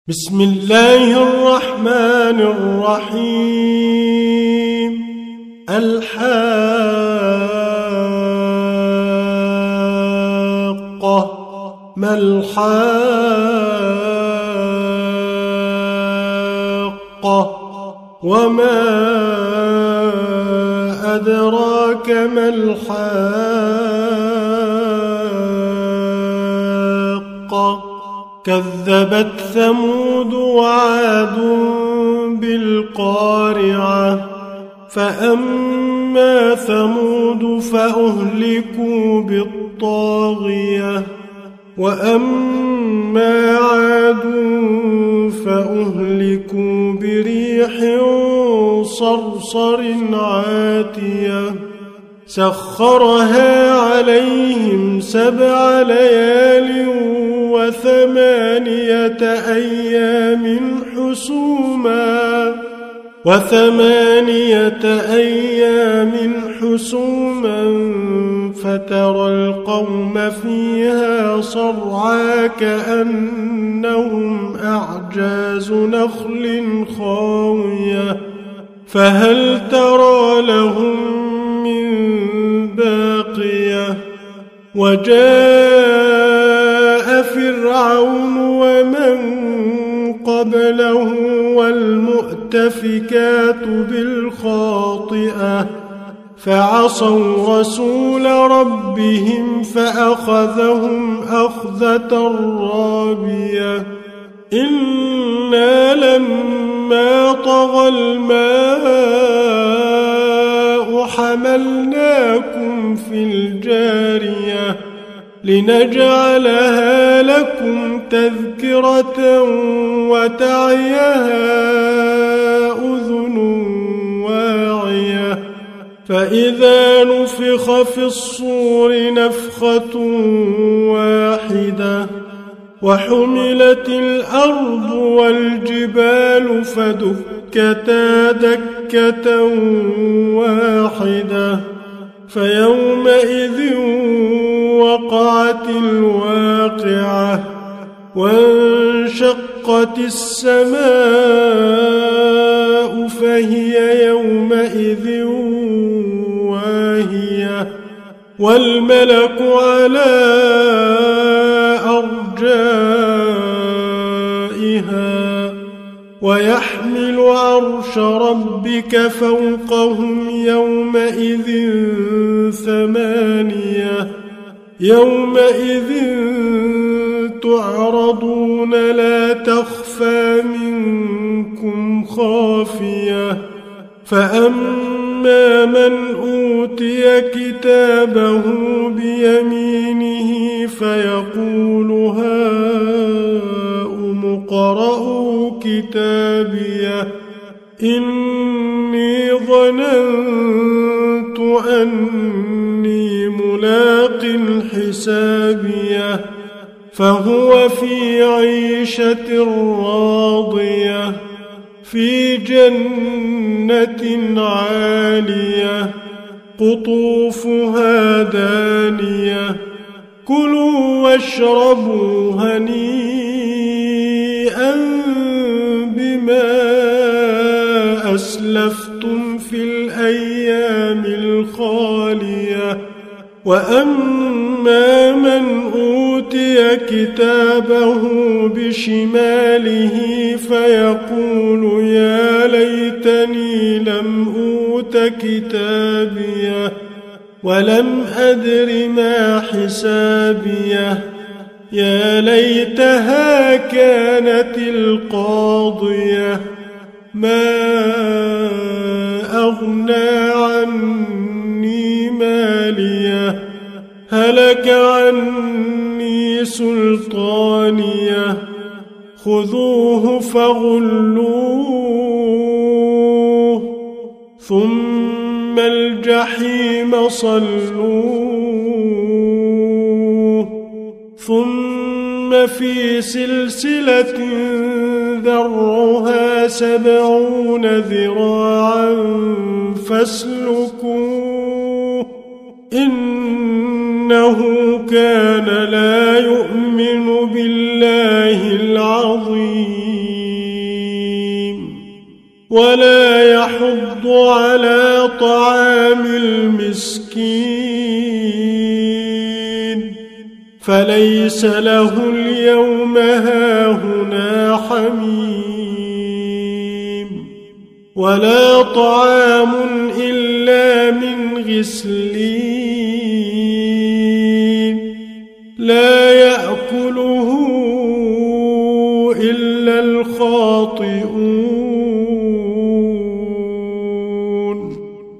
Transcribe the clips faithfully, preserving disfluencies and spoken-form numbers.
بسم الله الرحمن الرحيم. الحاقة ما الحاقة وما أدراك ما الحاقة كذبت ثمود وعاد بالقارعة فأما ثمود فأهلكوا بالطاغية وأما عاد فأهلكوا بريح صرصر عاتية سخرها عليهم سبع ليال وثمانية أيام حسوما وثمانية أيام حسوما فترى القوم فيها صرعى كأنهم أعجاز نخل خاوية فهل ترى لهم من باقية وجاء فرعون ومن قبله والمؤتفكات بالخاطئة فعصوا رسول ربهم فأخذهم أخذة رابية إنا لما طغى الماء حملناكم في الجارية لنجعلها لكم تذكرة وتعيها أذن واعية فإذا نفخ في الصور نفخة واحدة وحملت الأرض والجبال فدكتا دكة واحدة فيومئذ وقعت الواقعة وانشقت السماء فهي يومئذ واهية والملك على أرجائها ويحمل عرش ربك فوقهم يومئذ ثمانية يومئذ تعرضون لا تخفى منكم خافية فأما من أوتي كتابه بيمينه فيقول هاؤم اقرءوا كتابيه إني ظننت أني ملاق حسابيه فهو في عيشة راضية في جنة عالية قطوفها دانية كلوا واشربوا هنيئا بما أسلفتم في الأيام الخالية وأما من أوتي كتابه بشماله فيقول يا ليتني لم أوت كتابيه ولم أدر ما حسابيه يا ليتها كانت القاضية ما أغنى عني ماليه هلك عني سلطانيه خذوه فغلوه ثم الجحيم صلوه ثم في سلسلة ذرعها سبعون ذراعا فاسلكوه إنه كان لا يؤمن بالله العظيم. ولا يحض على طعام المسكين فليس له اليوم هاهنا حميم ولا طعام إلا من غسلين لا يأكله إلا الخاطئون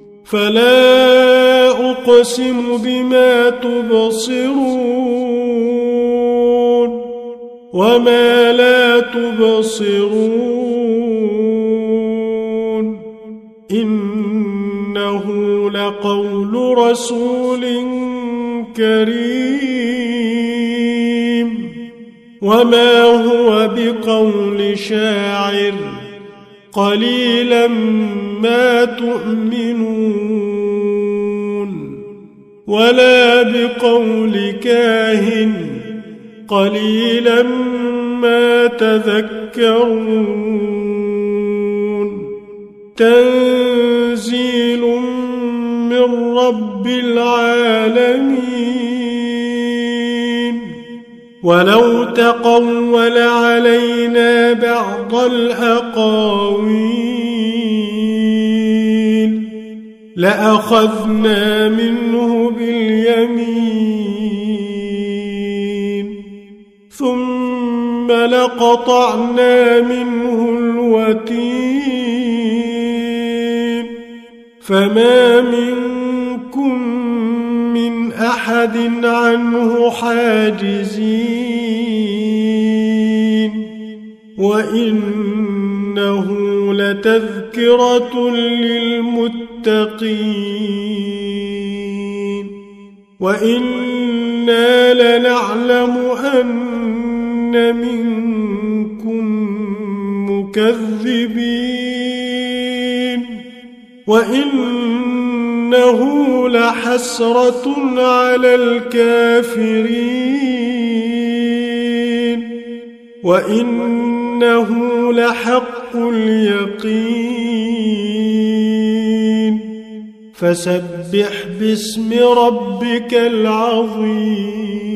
فلا أقسم بما تبصرون وما لا تبصرون إنه لقول رسول كريم وما هو بقول شاعر قليلا ما تؤمنون ولا بقول كاهن قليلا ما تذكرون تنزيل من رب العالمين ولو تقول علينا بعض الأقاويل لأخذنا منه باليمين ثم لقطعنا منه الوتين فما منكم من أحد عنه حاجزين وإنه لتذكرة للمتقين وإنا لنعلم أن منكم مكذبين وإنه لحسرة على الكافرين وإنه لحق اليقين فسبح باسم ربك العظيم.